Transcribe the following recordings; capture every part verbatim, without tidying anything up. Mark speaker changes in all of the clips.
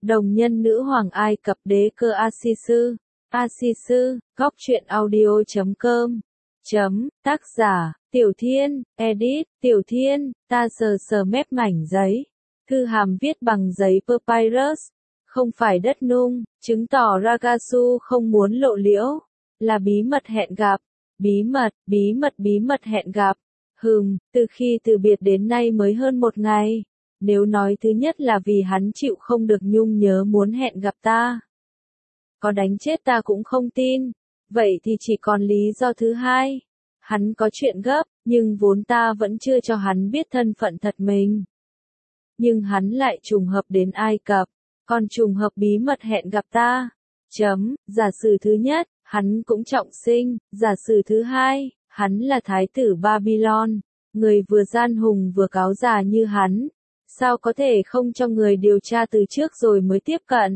Speaker 1: Đồng nhân nữ hoàng Ai Cập đế cơ Asisu. Asisu, góc truyện audio chấm com. Chấm, tác giả, Tiểu Thiên, edit, Tiểu Thiên, ta sờ sờ mép mảnh giấy. Thư hàm viết bằng giấy papyrus, không phải đất nung, chứng tỏ Ragasu không muốn lộ liễu, là bí mật hẹn gặp. Bí mật, bí mật bí mật hẹn gặp. Hừm, từ khi từ biệt đến nay mới hơn một ngày. Nếu nói thứ nhất là vì hắn chịu không được nhung nhớ muốn hẹn gặp ta, có đánh chết ta cũng không tin. Vậy thì chỉ còn lý do thứ hai. Hắn có chuyện gấp, nhưng vốn ta vẫn chưa cho hắn biết thân phận thật mình. Nhưng hắn lại trùng hợp đến Ai Cập, còn trùng hợp bí mật hẹn gặp ta. Chấm, giả sử thứ nhất, hắn cũng trọng sinh, giả sử thứ hai, hắn là thái tử Babylon, người vừa gian hùng vừa cáo già như hắn. Sao có thể không cho người điều tra từ trước rồi mới tiếp cận?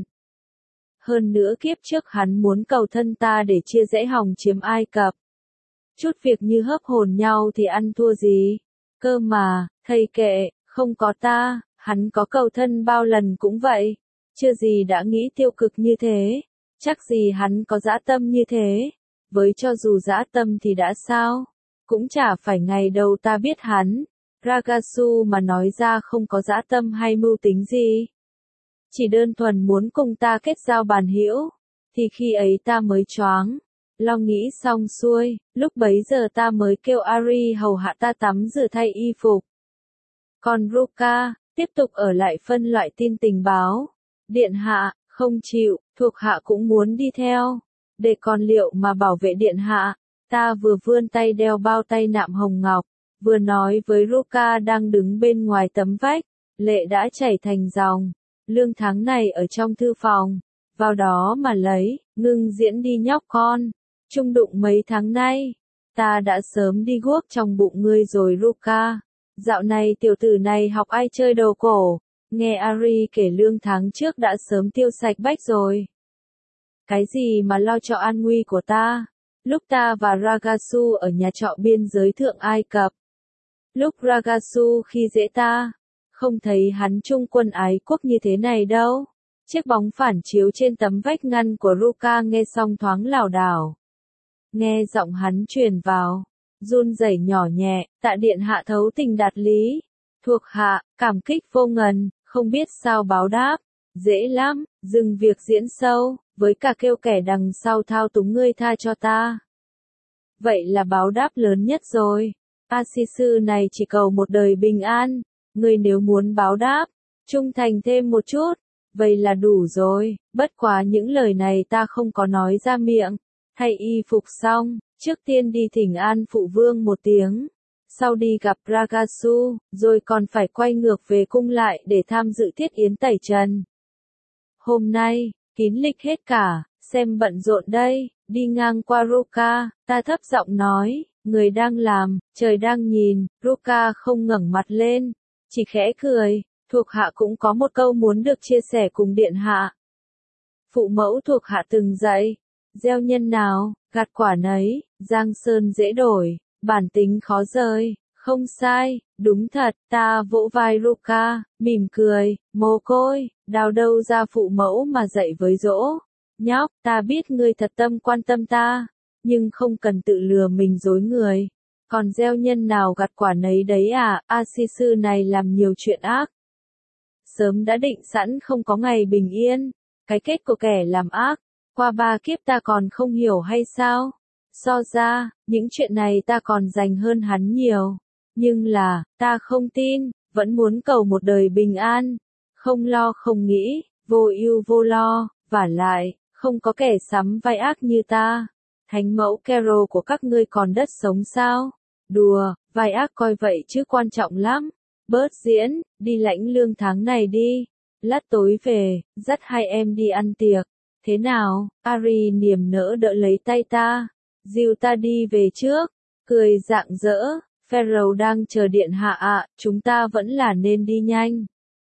Speaker 1: Hơn nữa kiếp trước hắn muốn cầu thân ta để chia rẽ hòng chiếm Ai Cập. Chút việc như hớp hồn nhau thì ăn thua gì? Cơ mà, thầy kệ, không có ta, hắn có cầu thân bao lần cũng vậy. Chưa gì đã nghĩ tiêu cực như thế. Chắc gì hắn có dã tâm như thế. Với cho dù dã tâm thì đã sao? Cũng chả phải ngày đầu ta biết hắn. Ragasu mà nói ra không có dã tâm hay mưu tính gì. Chỉ đơn thuần muốn cùng ta kết giao bàn hữu, thì khi ấy ta mới choáng. Lo nghĩ xong xuôi, lúc bấy giờ ta mới kêu Ari hầu hạ ta tắm rửa thay y phục. Còn Ruka, tiếp tục ở lại phân loại tin tình báo. Điện hạ, không chịu, thuộc hạ cũng muốn đi theo. Để còn liệu mà bảo vệ điện hạ, ta vừa vươn tay đeo bao tay nạm hồng ngọc, vừa nói với Ruka đang đứng bên ngoài tấm vách, lệ đã chảy thành dòng. Lương tháng này ở trong thư phòng, vào đó mà lấy, ngưng diễn đi nhóc con. Trung đụng mấy tháng nay, ta đã sớm đi guốc trong bụng ngươi rồi Ruka. Dạo này tiểu tử này học ai chơi đầu cổ, nghe Ari kể lương tháng trước đã sớm tiêu sạch bách rồi. Cái gì mà lo cho an nguy của ta, lúc ta và Ragasu ở nhà trọ biên giới thượng Ai Cập. Lúc Ragasu khi dễ ta, không thấy hắn trung quân ái quốc như thế này đâu. Chiếc bóng phản chiếu trên tấm vách ngăn của Ruka nghe xong thoáng lảo đảo. Nghe giọng hắn truyền vào, run rẩy nhỏ nhẹ, tạ điện hạ thấu tình đạt lý. Thuộc hạ, cảm kích vô ngần, không biết sao báo đáp. Dễ lắm, dừng việc diễn sâu, với cả kêu kẻ đằng sau thao túng ngươi tha cho ta. Vậy là báo đáp lớn nhất rồi. Asisu này chỉ cầu một đời bình an. Ngươi nếu muốn báo đáp, trung thành thêm một chút, vậy là đủ rồi. Bất quá những lời này ta không có nói ra miệng. Thay y phục xong, trước tiên đi thỉnh an phụ vương một tiếng. Sau đi gặp Ragasu, rồi còn phải quay ngược về cung lại để tham dự thiết yến tẩy trần. Hôm nay, kín lịch hết cả, xem bận rộn đây. Đi ngang qua Ruka, ta thấp giọng nói, người đang làm, trời đang nhìn. Ruka không ngẩng mặt lên, chỉ khẽ cười. Thuộc hạ cũng có một câu muốn được chia sẻ cùng điện hạ. Phụ mẫu thuộc hạ từng dạy, gieo nhân nào, gặt quả nấy. Giang sơn dễ đổi, bản tính khó rời. Không sai, đúng thật. Ta vỗ vai Ruka, mỉm cười. Mồ côi, đào đâu ra phụ mẫu mà dạy với dỗ. Nhóc, ta biết ngươi thật tâm quan tâm ta, nhưng không cần tự lừa mình dối người. Còn gieo nhân nào gặt quả nấy đấy à? Asisu này làm nhiều chuyện ác, sớm đã định sẵn không có ngày bình yên. Cái kết của kẻ làm ác, qua ba kiếp ta còn không hiểu hay sao? So ra, những chuyện này ta còn dành hơn hắn nhiều. Nhưng là, ta không tin, vẫn muốn cầu một đời bình an. Không lo không nghĩ, vô ưu vô lo, vả lại, không có kẻ sắm vai ác như ta. Thánh mẫu Kero của các ngươi còn đất sống sao? Đùa, vai ác coi vậy chứ quan trọng lắm. Bớt diễn, đi lãnh lương tháng này đi. Lát tối về, dắt hai em đi ăn tiệc. Thế nào? Ari niềm nỡ đỡ lấy tay ta. Dìu ta đi về trước. Cười rạng rỡ. Pharaoh đang chờ điện hạ ạ, chúng ta vẫn là nên đi nhanh.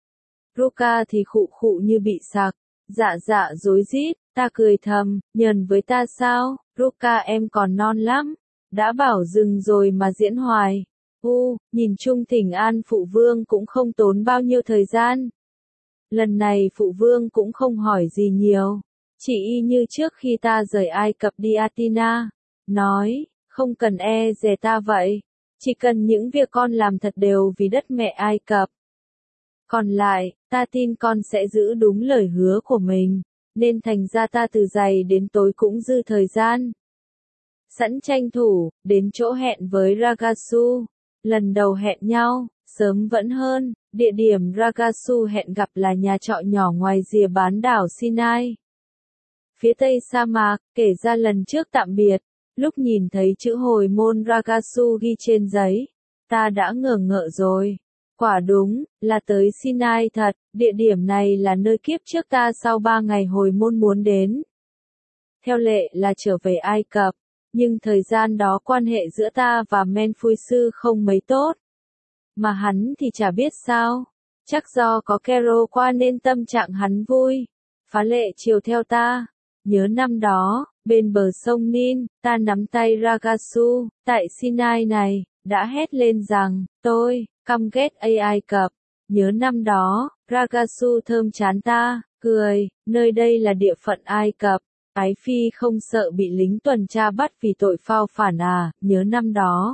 Speaker 1: Ruka thì khụ khụ như bị sặc. Dạ dạ rối rít. Ta cười thầm, nhờn với ta sao? Ruka em còn non lắm. Đã bảo dừng rồi mà diễn hoài. U, nhìn chung thỉnh an phụ vương cũng không tốn bao nhiêu thời gian. Lần này phụ vương cũng không hỏi gì nhiều. Chỉ y như trước khi ta rời Ai Cập đi Athena. Nói, không cần e dè ta vậy. Chỉ cần những việc con làm thật đều vì đất mẹ Ai Cập. Còn lại, ta tin con sẽ giữ đúng lời hứa của mình. Nên thành ra ta từ dày đến tối cũng dư thời gian. Sẵn tranh thủ, đến chỗ hẹn với Ragasu. Lần đầu hẹn nhau, sớm vẫn hơn, địa điểm Ragasu hẹn gặp là nhà trọ nhỏ ngoài rìa bán đảo Sinai. Phía tây sa mạc, kể ra lần trước tạm biệt, lúc nhìn thấy chữ hồi môn Ragasu ghi trên giấy, ta đã ngờ ngợ rồi. Quả đúng, là tới Sinai thật, địa điểm này là nơi kiếp trước ta sau ba ngày hồi môn muốn đến. Theo lệ là trở về Ai Cập, nhưng thời gian đó quan hệ giữa ta và Menphui sư không mấy tốt. Mà hắn thì chả biết sao, chắc do có Kero qua nên tâm trạng hắn vui. Phá lệ chiều theo ta, nhớ năm đó, bên bờ sông Nin, ta nắm tay Ragasu, tại Sinai này, đã hét lên rằng, tôi, căm ghét Ai Cập. Nhớ năm đó, Ragasu thơm chán ta, cười, nơi đây là địa phận Ai Cập. Ái phi không sợ bị lính tuần tra bắt vì tội phao phản à, nhớ năm đó.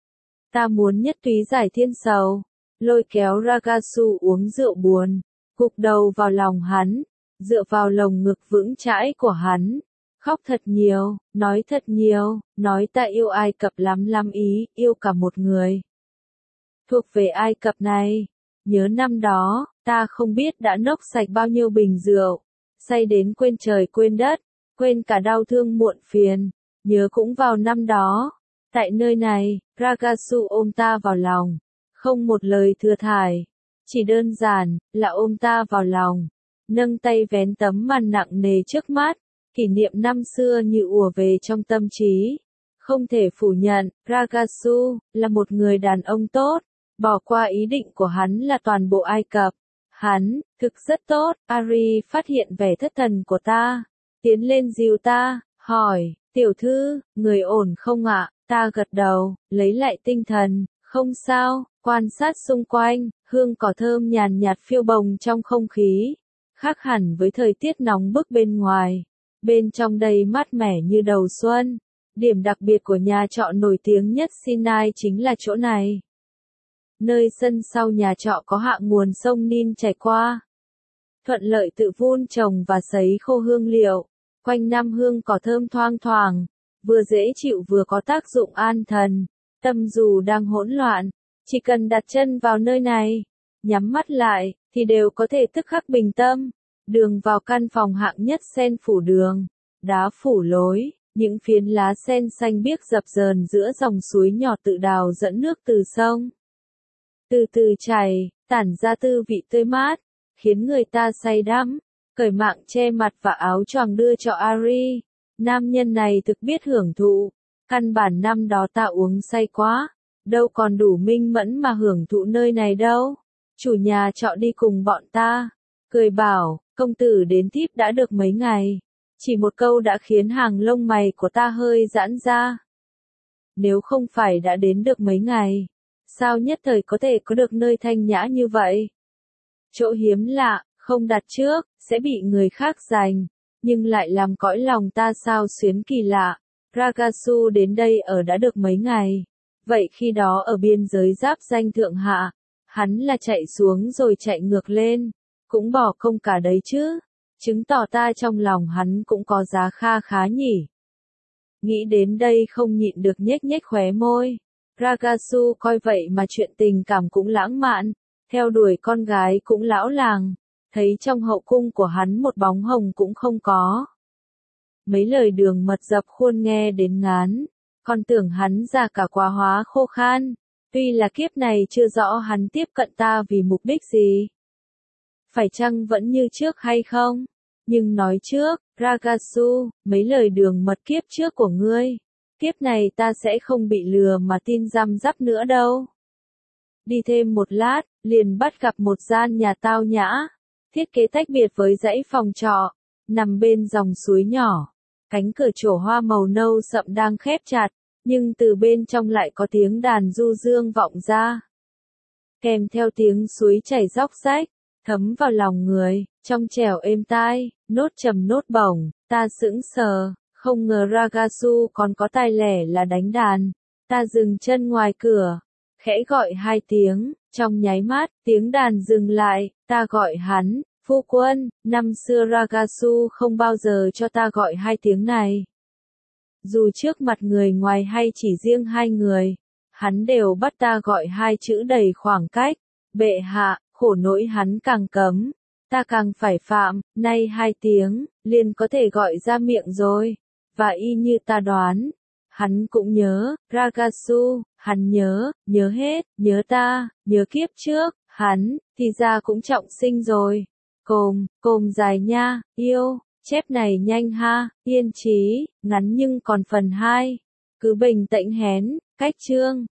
Speaker 1: Ta muốn nhất túy giải thiên sầu, lôi kéo Ragasu uống rượu buồn, gục đầu vào lòng hắn, dựa vào lồng ngực vững chãi của hắn, khóc thật nhiều, nói thật nhiều, nói ta yêu Ai Cập lắm lắm ý, yêu cả một người. Thuộc về Ai Cập này, nhớ năm đó, ta không biết đã nốc sạch bao nhiêu bình rượu, say đến quên trời quên đất, quên cả đau thương muộn phiền, nhớ cũng vào năm đó. Tại nơi này, Ragasu ôm ta vào lòng, không một lời thừa thải, chỉ đơn giản, là ôm ta vào lòng, nâng tay vén tấm màn nặng nề trước mắt, kỷ niệm năm xưa như ùa về trong tâm trí. Không thể phủ nhận, Ragasu, là một người đàn ông tốt, bỏ qua ý định của hắn là toàn bộ Ai Cập. Hắn, thực rất tốt, Ari phát hiện vẻ thất thần của ta, tiến lên dìu ta, hỏi, tiểu thư, người ổn không ạ? Ta gật đầu, lấy lại tinh thần, không sao, quan sát xung quanh, hương cỏ thơm nhàn nhạt phiêu bồng trong không khí, khác hẳn với thời tiết nóng bức bên ngoài, bên trong đây mát mẻ như đầu xuân. Điểm đặc biệt của nhà trọ nổi tiếng nhất Sinai chính là chỗ này. Nơi sân sau nhà trọ có hạ nguồn sông Nin chảy qua, thuận lợi tự vun trồng và sấy khô hương liệu, quanh năm hương cỏ thơm thoang thoảng. Vừa dễ chịu vừa có tác dụng an thần, tâm dù đang hỗn loạn, chỉ cần đặt chân vào nơi này, nhắm mắt lại, thì đều có thể tức khắc bình tâm. Đường vào căn phòng hạng nhất sen phủ đường, đá phủ lối, những phiến lá sen xanh biếc dập dờn giữa dòng suối nhỏ tự đào dẫn nước từ sông. Từ từ chảy, tản ra tư vị tươi mát, khiến người ta say đắm, cởi mạng che mặt và áo choàng đưa cho Ari. Nam nhân này thực biết hưởng thụ, căn bản năm đó ta uống say quá, đâu còn đủ minh mẫn mà hưởng thụ nơi này đâu. Chủ nhà trọ đi cùng bọn ta, cười bảo, công tử đến thiếp đã được mấy ngày. Chỉ một câu đã khiến hàng lông mày của ta hơi giãn ra. Nếu không phải đã đến được mấy ngày, sao nhất thời có thể có được nơi thanh nhã như vậy? Chỗ hiếm lạ, không đặt trước, sẽ bị người khác giành. Nhưng lại làm cõi lòng ta sao xuyến kỳ lạ. Ragasu đến đây ở đã được mấy ngày. Vậy khi đó ở biên giới giáp danh thượng hạ, hắn là chạy xuống rồi chạy ngược lên, cũng bỏ công cả đấy chứ. Chứng tỏ ta trong lòng hắn cũng có giá kha khá nhỉ. Nghĩ đến đây không nhịn được nhếch nhếch khóe môi. Ragasu coi vậy mà chuyện tình cảm cũng lãng mạn, theo đuổi con gái cũng lão làng. Thấy trong hậu cung của hắn một bóng hồng cũng không có. Mấy lời đường mật dập khuôn nghe đến ngán, còn tưởng hắn già cả quá hóa khô khan. Tuy là kiếp này chưa rõ hắn tiếp cận ta vì mục đích gì. Phải chăng vẫn như trước hay không? Nhưng nói trước, Ragasu, mấy lời đường mật kiếp trước của ngươi, kiếp này ta sẽ không bị lừa mà tin răm rắp nữa đâu. Đi thêm một lát, liền bắt gặp một gian nhà tao nhã, thiết kế tách biệt với dãy phòng trọ, nằm bên dòng suối nhỏ. Cánh cửa trổ hoa màu nâu sậm đang khép chặt, nhưng từ bên trong lại có tiếng đàn du dương vọng ra. Kèm theo tiếng suối chảy róc rách, thấm vào lòng người, trong trẻo êm tai, nốt trầm nốt bổng, ta sững sờ, không ngờ Ragasu còn có tài lẻ là đánh đàn. Ta dừng chân ngoài cửa, khẽ gọi hai tiếng, trong nháy mắt, tiếng đàn dừng lại, ta gọi hắn, phu quân, năm xưa Ragasu không bao giờ cho ta gọi hai tiếng này. Dù trước mặt người ngoài hay chỉ riêng hai người, hắn đều bắt ta gọi hai chữ đầy khoảng cách, bệ hạ, khổ nỗi hắn càng cấm, ta càng phải phạm, nay hai tiếng, liền có thể gọi ra miệng rồi, và y như ta đoán. Hắn cũng nhớ, Ragasu, hắn nhớ, nhớ hết, nhớ ta, nhớ kiếp trước, hắn, thì ra cũng trọng sinh rồi. Cồm, cồm dài nha, yêu, chép này nhanh ha, yên trí, ngắn nhưng còn phần hai. Cứ bình tĩnh hén, cách chương.